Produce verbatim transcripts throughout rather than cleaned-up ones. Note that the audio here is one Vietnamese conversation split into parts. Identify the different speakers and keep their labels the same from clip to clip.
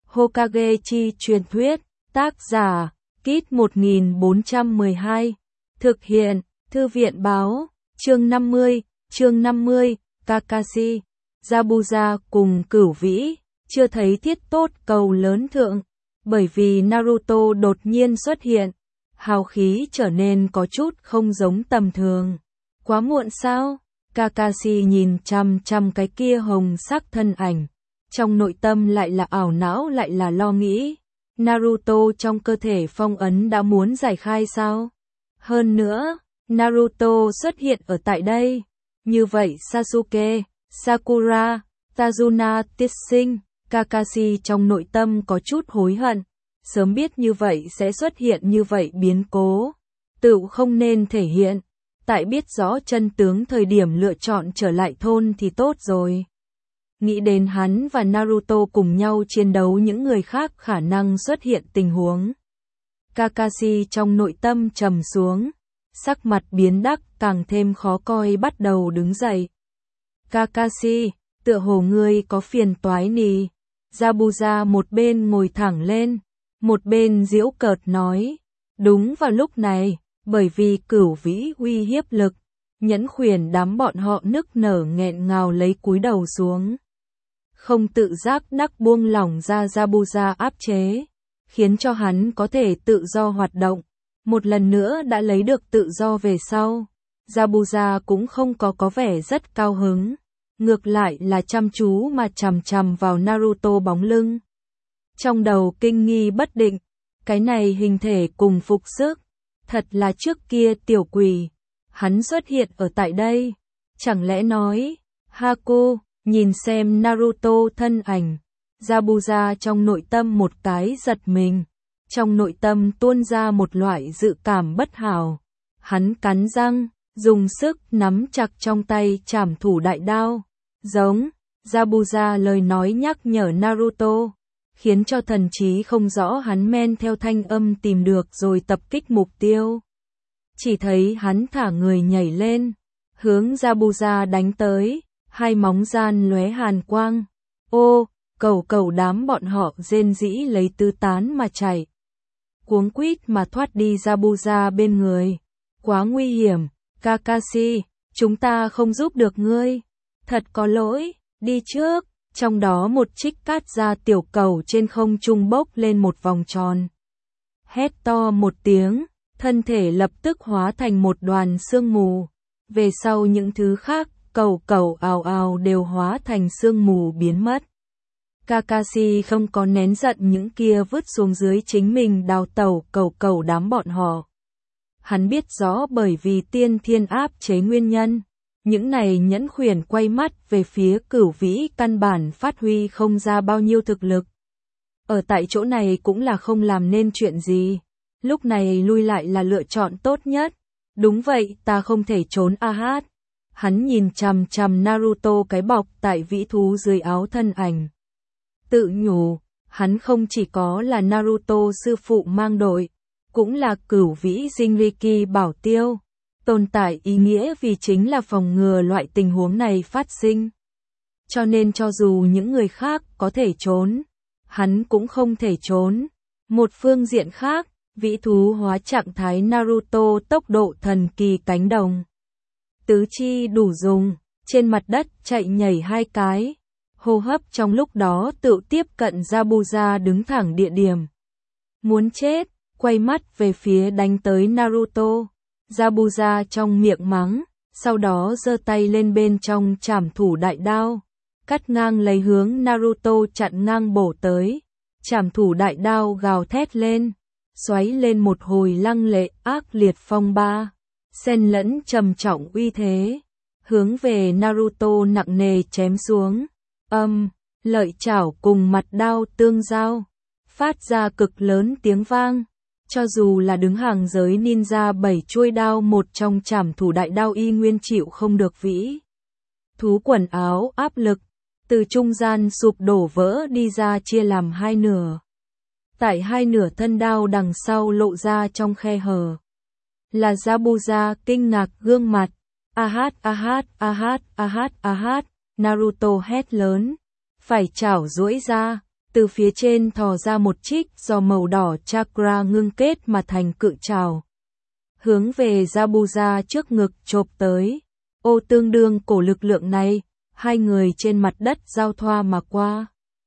Speaker 1: Hokage chi truyền thuyết, tác giả, Kit một nghìn bốn trăm mười hai, thực hiện, Thư viện báo, chương năm mươi, chương năm mươi, Kakashi, Zabuza cùng Cửu Vĩ, chưa thấy thiết tốt cầu lớn thượng, bởi vì Naruto đột nhiên xuất hiện, hào khí trở nên có chút không giống tầm thường. Quá muộn sao? Kakashi nhìn chằm chằm cái kia hồng sắc thân ảnh, trong nội tâm lại là ảo não lại là lo nghĩ. Naruto trong cơ thể phong ấn đã muốn giải khai sao? Hơn nữa, Naruto xuất hiện ở tại đây. Như vậy Sasuke, Sakura, Tazuna tiết sinh, Kakashi trong nội tâm có chút hối hận. Sớm biết như vậy sẽ xuất hiện như vậy biến cố. Tự không nên thể hiện. Tại biết rõ chân tướng thời điểm lựa chọn trở lại thôn thì tốt rồi. Nghĩ đến hắn và Naruto cùng nhau chiến đấu những người khác khả năng xuất hiện tình huống. Kakashi trong nội tâm trầm xuống, sắc mặt biến đắc càng thêm khó coi bắt đầu đứng dậy. Kakashi, tựa hồ ngươi có phiền toái nì. Zabuza một bên ngồi thẳng lên, một bên giễu cợt nói. Đúng vào lúc này, bởi vì Cửu Vĩ uy hiếp lực, Nhẫn Khuyển đám bọn họ nức nở nghẹn ngào lấy cúi đầu xuống. Không tự giác đắc buông lỏng ra Zabuza áp chế, khiến cho hắn có thể tự do hoạt động. Một lần nữa đã lấy được tự do về sau, Zabuza cũng không có có vẻ rất cao hứng, ngược lại là chăm chú mà chằm chằm vào Naruto bóng lưng. Trong đầu kinh nghi bất định, cái này hình thể cùng phục sức, thật là trước kia tiểu quỷ, hắn xuất hiện ở tại đây, chẳng lẽ nói, Haku, nhìn xem Naruto thân ảnh, Zabuza trong nội tâm một cái giật mình, trong nội tâm tuôn ra một loại dự cảm bất hảo, hắn cắn răng, dùng sức nắm chặt trong tay trảm thủ đại đao, giống, Zabuza lời nói nhắc nhở Naruto, khiến cho thần trí không rõ hắn men theo thanh âm tìm được rồi tập kích mục tiêu. Chỉ thấy hắn thả người nhảy lên, hướng Zabuza đánh tới, hai móng gian lóe hàn quang. Ô, cầu cầu đám bọn họ rên rĩ lấy tứ tán mà chạy. Cuống quýt mà thoát đi Zabuza bên người. Quá nguy hiểm, Kakashi, chúng ta không giúp được ngươi. Thật có lỗi, đi trước. Trong đó một trích cát ra tiểu cầu trên không trung bốc lên một vòng tròn. Hét to một tiếng, thân thể lập tức hóa thành một đoàn sương mù. Về sau những thứ khác, cầu cầu ào ào đều hóa thành sương mù biến mất. Kakashi không có nén giận những kia vứt xuống dưới chính mình đào tẩu cầu cầu đám bọn họ. Hắn biết rõ bởi vì tiên thiên áp chế nguyên nhân. Những này Nhẫn Khuyển quay mắt về phía Cửu Vĩ căn bản phát huy không ra bao nhiêu thực lực. Ở tại chỗ này cũng là không làm nên chuyện gì. Lúc này lui lại là lựa chọn tốt nhất. Đúng vậy, ta không thể trốn a hát. Hắn nhìn chằm chằm Naruto cái bọc tại vĩ thú dưới áo thân ảnh. Tự nhủ, hắn không chỉ có là Naruto sư phụ mang đội, cũng là Cửu Vĩ Jinriki bảo tiêu. Tồn tại ý nghĩa vì chính là phòng ngừa loại tình huống này phát sinh. Cho nên cho dù những người khác có thể trốn, hắn cũng không thể trốn. Một phương diện khác, vĩ thú hóa trạng thái Naruto tốc độ thần kỳ cánh đồng. Tứ chi đủ dùng, trên mặt đất chạy nhảy hai cái. Hô hấp trong lúc đó tự tiếp cận Zabuza đứng thẳng địa điểm. Muốn chết, quay mắt về phía đánh tới Naruto. Zabuza trong miệng mắng, sau đó giơ tay lên bên trong trảm thủ đại đao, cắt ngang lấy hướng Naruto chặn ngang bổ tới. Trảm thủ đại đao gào thét lên, xoáy lên một hồi lăng lệ ác liệt phong ba, xen lẫn trầm trọng uy thế, hướng về Naruto nặng nề chém xuống. Âm, lợi chảo cùng mặt đao tương giao, phát ra cực lớn tiếng vang. Cho dù là đứng hàng giới ninja bảy chuôi đao một trong trảm thủ đại đao y nguyên chịu không được vĩ thú quần áo áp lực, từ trung gian sụp đổ vỡ đi ra chia làm hai nửa. Tại hai nửa thân đao đằng sau lộ ra trong khe hở. Là Zabuza kinh ngạc gương mặt. A hát a hát a hát a hát a hát, Naruto hét lớn, phải chảo duỗi ra, từ phía trên thò ra một trích do màu đỏ chakra ngưng kết mà thành cự trảo. Hướng về Zabuza trước ngực chộp tới. Ô tương đương cổ lực lượng này, hai người trên mặt đất giao thoa mà qua.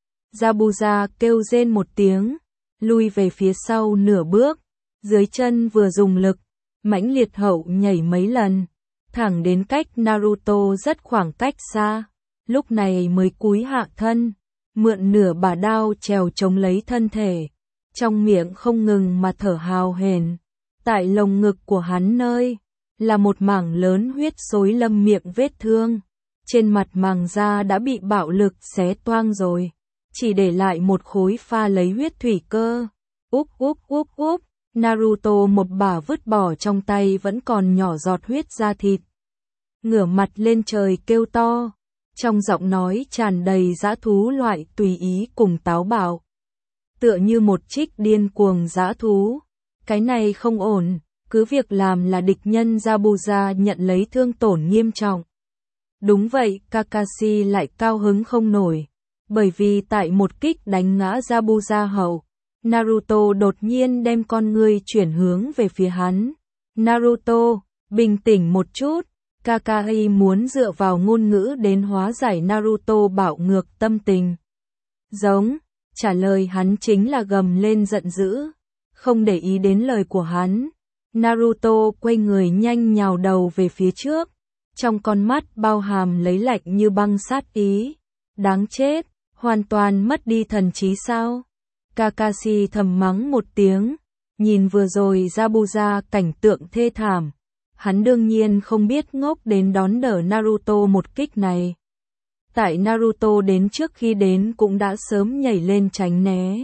Speaker 1: Zabuza kêu rên một tiếng, lui về phía sau nửa bước, dưới chân vừa dùng lực, mãnh liệt hậu nhảy mấy lần, thẳng đến cách Naruto rất khoảng cách xa, lúc này mới cúi hạ thân, mượn nửa bả đao trèo chống lấy thân thể, trong miệng không ngừng mà thở hào hển. Tại lồng ngực của hắn nơi, là một mảng lớn huyết xối lâm miệng vết thương, trên mặt màng da đã bị bạo lực xé toang rồi, chỉ để lại một khối pha lấy huyết thủy cơ. Úp úp úp úp, Naruto một bả vứt bỏ trong tay vẫn còn nhỏ giọt huyết da thịt. Ngửa mặt lên trời kêu to, trong giọng nói tràn đầy dã thú loại tùy ý cùng táo bạo. Tựa như một trích điên cuồng dã thú. Cái này không ổn, cứ việc làm là địch nhân Zabuza nhận lấy thương tổn nghiêm trọng. Đúng vậy, Kakashi lại cao hứng không nổi, bởi vì tại một kích đánh ngã Zabuza hậu, Naruto đột nhiên đem con ngươi chuyển hướng về phía hắn. Naruto, bình tĩnh một chút, Kakashi muốn dựa vào ngôn ngữ đến hóa giải Naruto bạo ngược tâm tình. Giống, trả lời hắn chính là gầm lên giận dữ. Không để ý đến lời của hắn, Naruto quay người nhanh nhào đầu về phía trước, trong con mắt bao hàm lấy lạnh như băng sát ý. Đáng chết, hoàn toàn mất đi thần trí sao? Kakashi thầm mắng một tiếng, nhìn vừa rồi Zabuza cảnh tượng thê thảm. Hắn đương nhiên không biết ngốc đến đón đỡ Naruto một kích này. Tại Naruto đến trước khi đến cũng đã sớm nhảy lên tránh né.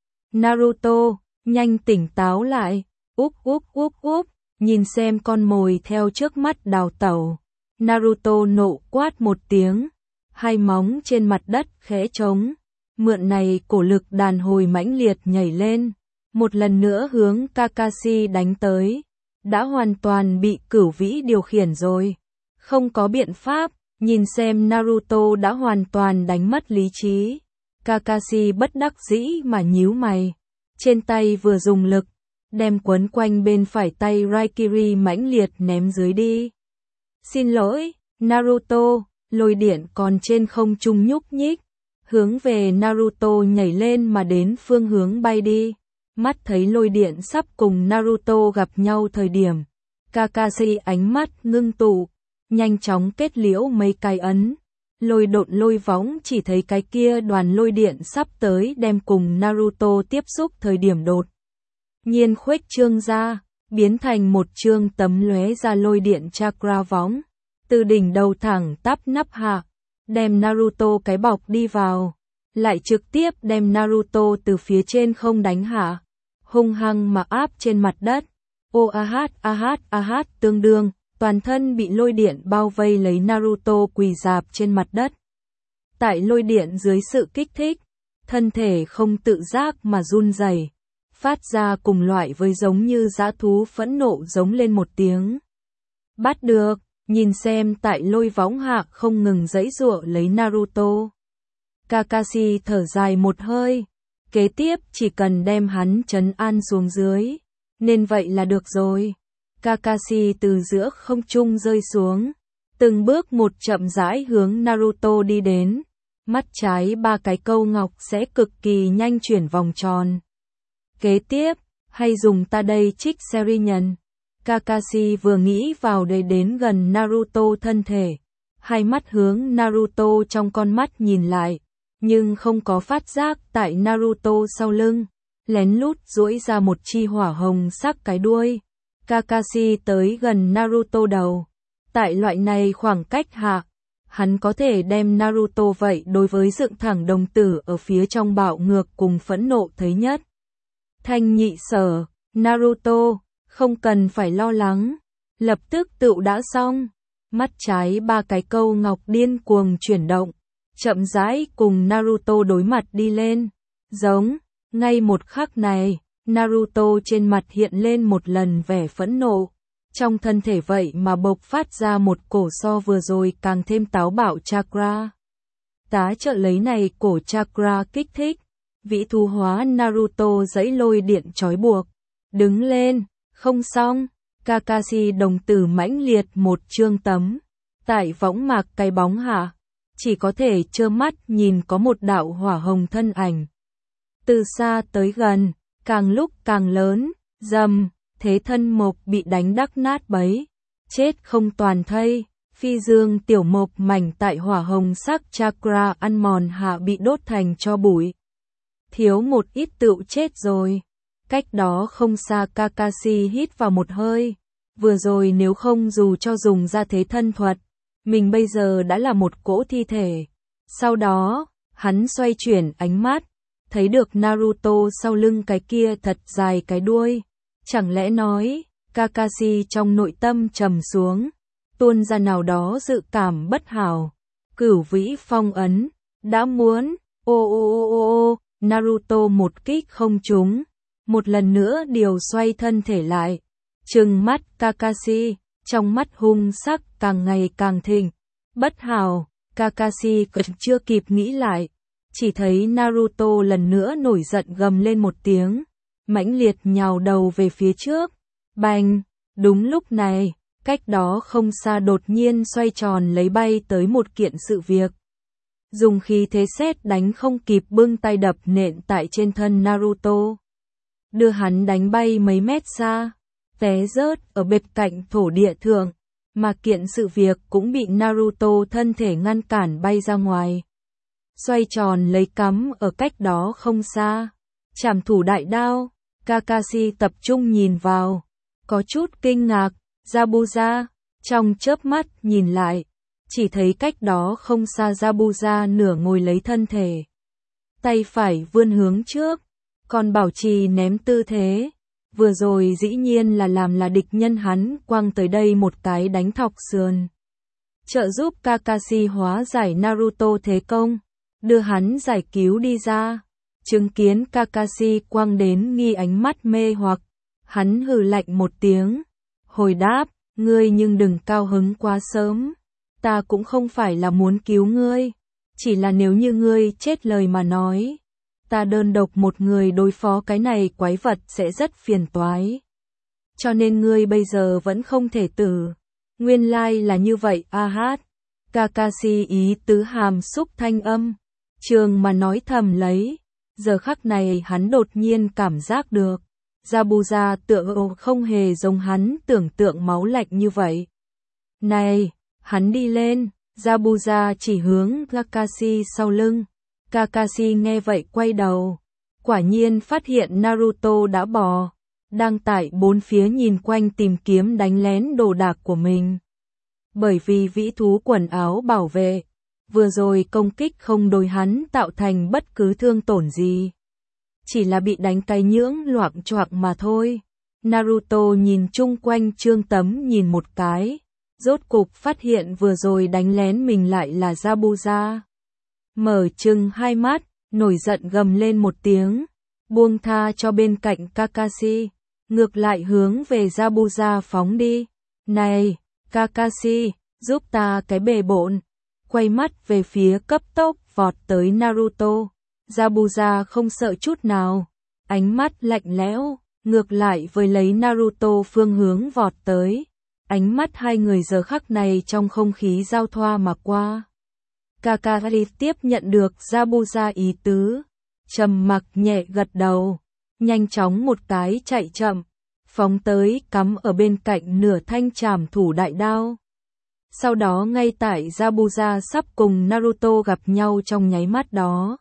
Speaker 1: Naruto, nhanh tỉnh táo lại, úp úp úp úp, nhìn xem con mồi theo trước mắt đào tẩu. Naruto nộ quát một tiếng, hai móng trên mặt đất khẽ trống, mượn này cổ lực đàn hồi mãnh liệt nhảy lên, một lần nữa hướng Kakashi đánh tới, đã hoàn toàn bị Cửu Vĩ điều khiển rồi, không có biện pháp, nhìn xem Naruto đã hoàn toàn đánh mất lý trí, Kakashi bất đắc dĩ mà nhíu mày. Trên tay vừa dùng lực, đem quấn quanh bên phải tay Raikiri mãnh liệt ném dưới đi. Xin lỗi, Naruto, lôi điện còn trên không trung nhúc nhích, hướng về Naruto nhảy lên mà đến phương hướng bay đi. Mắt thấy lôi điện sắp cùng Naruto gặp nhau thời điểm, Kakashi ánh mắt ngưng tụ, nhanh chóng kết liễu mấy cái ấn. Lôi độn lôi võng chỉ thấy cái kia đoàn lôi điện sắp tới đem cùng Naruto tiếp xúc thời điểm đột nhiên khuếch trương ra, biến thành một trương tấm lóe ra lôi điện chakra võng, từ đỉnh đầu thẳng tắp nắp hạ, đem Naruto cái bọc đi vào, lại trực tiếp đem Naruto từ phía trên không đánh hạ, hung hăng mà áp trên mặt đất. Ô a hát a hát a hát tương đương, toàn thân bị lôi điện bao vây lấy Naruto quỳ rạp trên mặt đất. Tại lôi điện dưới sự kích thích, thân thể không tự giác mà run rẩy, phát ra cùng loại với giống như dã thú phẫn nộ giống lên một tiếng. Bắt được, nhìn xem tại lôi võng hạ không ngừng giãy giụa lấy Naruto. Kakashi thở dài một hơi, kế tiếp chỉ cần đem hắn trấn an xuống dưới, nên vậy là được rồi. Kakashi từ giữa không trung rơi xuống, từng bước một chậm rãi hướng Naruto đi đến, mắt trái ba cái câu ngọc sẽ cực kỳ nhanh chuyển vòng tròn. Kế tiếp, hay dùng ta đây trích Serinhân. Kakashi vừa nghĩ vào đây đến gần Naruto thân thể, hai mắt hướng Naruto trong con mắt nhìn lại, nhưng không có phát giác tại Naruto sau lưng, lén lút duỗi ra một chi hỏa hồng sắc cái đuôi. Kakashi tới gần Naruto đầu, tại loại này khoảng cách hạ, hắn có thể đem Naruto vậy đối với dựng thẳng đồng tử ở phía trong bạo ngược cùng phẫn nộ thấy nhất. Thanh nhị sở, Naruto, không cần phải lo lắng, lập tức tựu đã xong. Mắt trái ba cái câu ngọc điên cuồng chuyển động, chậm rãi cùng Naruto đối mặt đi lên. Giống, ngay một khắc này, Naruto trên mặt hiện lên một lần vẻ phẫn nộ, trong thân thể vậy mà bộc phát ra một cổ so vừa rồi càng thêm táo bạo chakra. Tá trợ lấy này cổ chakra kích thích, Vĩ thú hóa Naruto giãy lôi điện trói buộc. Đứng lên, không xong. Kakashi đồng tử mãnh liệt một trương tấm. Tại võng mạc cái bóng hạ, chỉ có thể trơ mắt nhìn có một đạo hỏa hồng thân ảnh. Từ xa tới gần, càng lúc càng lớn, dầm, thế thân mộc bị đánh đắc nát bấy. Chết không toàn thây, phi dương tiểu mộc mảnh tại hỏa hồng sắc chakra ăn mòn hạ bị đốt thành tro bụi. Thiếu một ít tựu chết rồi. Cách đó không xa Kakashi hít vào một hơi. Vừa rồi nếu không dù cho dùng ra thế thân thuật, mình bây giờ đã là một cỗ thi thể. Sau đó, hắn xoay chuyển ánh mắt, thấy được Naruto sau lưng cái kia thật dài cái đuôi. Chẳng lẽ nói, Kakashi trong nội tâm trầm xuống, tuôn ra nào đó dự cảm bất hảo. Cửu vĩ phong ấn, đã muốn, ô ô ô ô ô, Naruto một kích không trúng, một lần nữa điều xoay thân thể lại. Trừng mắt Kakashi, trong mắt hung sắc càng ngày càng thịnh. Bất hảo, Kakashi còn chưa kịp nghĩ lại, chỉ thấy Naruto lần nữa nổi giận gầm lên một tiếng, mãnh liệt nhào đầu về phía trước. Bành, đúng lúc này, cách đó không xa đột nhiên xoay tròn lấy bay tới một kiện sự việc. Dùng khí thế sét đánh không kịp bưng tay đập nện tại trên thân Naruto. Đưa hắn đánh bay mấy mét xa, té rớt ở bệt cạnh thổ địa thượng, mà kiện sự việc cũng bị Naruto thân thể ngăn cản bay ra ngoài. Xoay tròn lấy cắm ở cách đó không xa. Trảm thủ đại đao, Kakashi tập trung nhìn vào, có chút kinh ngạc, Zabuza, trong chớp mắt nhìn lại, chỉ thấy cách đó không xa Zabuza nửa ngồi lấy thân thể. Tay phải vươn hướng trước, còn bảo trì ném tư thế. Vừa rồi dĩ nhiên là làm là địch nhân hắn quăng tới đây một cái đánh thọc sườn. Trợ giúp Kakashi hóa giải Naruto thế công, đưa hắn giải cứu đi ra. Chứng kiến Kakashi quăng đến nghi ánh mắt mê hoặc, hắn hừ lạnh một tiếng, hồi đáp, ngươi nhưng đừng cao hứng quá sớm, ta cũng không phải là muốn cứu ngươi, chỉ là nếu như ngươi chết lời mà nói, ta đơn độc một người đối phó cái này quái vật sẽ rất phiền toái. Cho nên ngươi bây giờ vẫn không thể tử. Nguyên lai like là như vậy a hát. Kakashi ý tứ hàm xúc thanh âm, trường mà nói thầm lấy. Giờ khắc này hắn đột nhiên cảm giác được, Zabuza tựa hồ không hề giống hắn tưởng tượng máu lạnh như vậy. Này, hắn đi lên, Zabuza chỉ hướng Kakashi sau lưng. Kakashi nghe vậy quay đầu, quả nhiên phát hiện Naruto đã bò, đang tại bốn phía nhìn quanh tìm kiếm đánh lén đồ đạc của mình. Bởi vì vĩ thú quần áo bảo vệ, vừa rồi công kích không đối hắn tạo thành bất cứ thương tổn gì. Chỉ là bị đánh cái nhưỡng loạng choạc mà thôi. Naruto nhìn chung quanh trương tấm nhìn một cái, rốt cục phát hiện vừa rồi đánh lén mình lại là Zabuza. Mở trừng hai mắt, nổi giận gầm lên một tiếng, buông tha cho bên cạnh Kakashi, ngược lại hướng về Zabuza phóng đi. Này, Kakashi, giúp ta cái bề bộn. Quay mắt về phía cấp tốc vọt tới Naruto. Zabuza không sợ chút nào, ánh mắt lạnh lẽo, ngược lại với lấy Naruto phương hướng vọt tới. Ánh mắt hai người giờ khắc này trong không khí giao thoa mà qua. Kakashi tiếp nhận được Zabuza ý tứ, trầm mặc nhẹ gật đầu, nhanh chóng một cái chạy chậm, phóng tới cắm ở bên cạnh nửa thanh trảm thủ đại đao. Sau đó ngay tại Zabuza sắp cùng Naruto gặp nhau trong nháy mắt đó,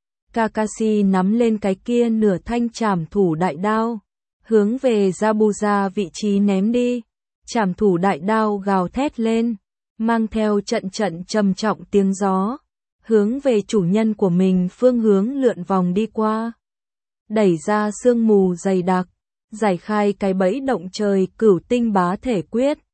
Speaker 1: Kakashi nắm lên cái kia nửa thanh trảm thủ đại đao, hướng về Zabuza vị trí ném đi. Trảm thủ đại đao gào thét lên, mang theo trận trận trầm trọng tiếng gió, hướng về chủ nhân của mình phương hướng lượn vòng đi qua. Đẩy ra sương mù dày đặc, giải khai cái bẫy động trời cửu tinh bá thể quyết.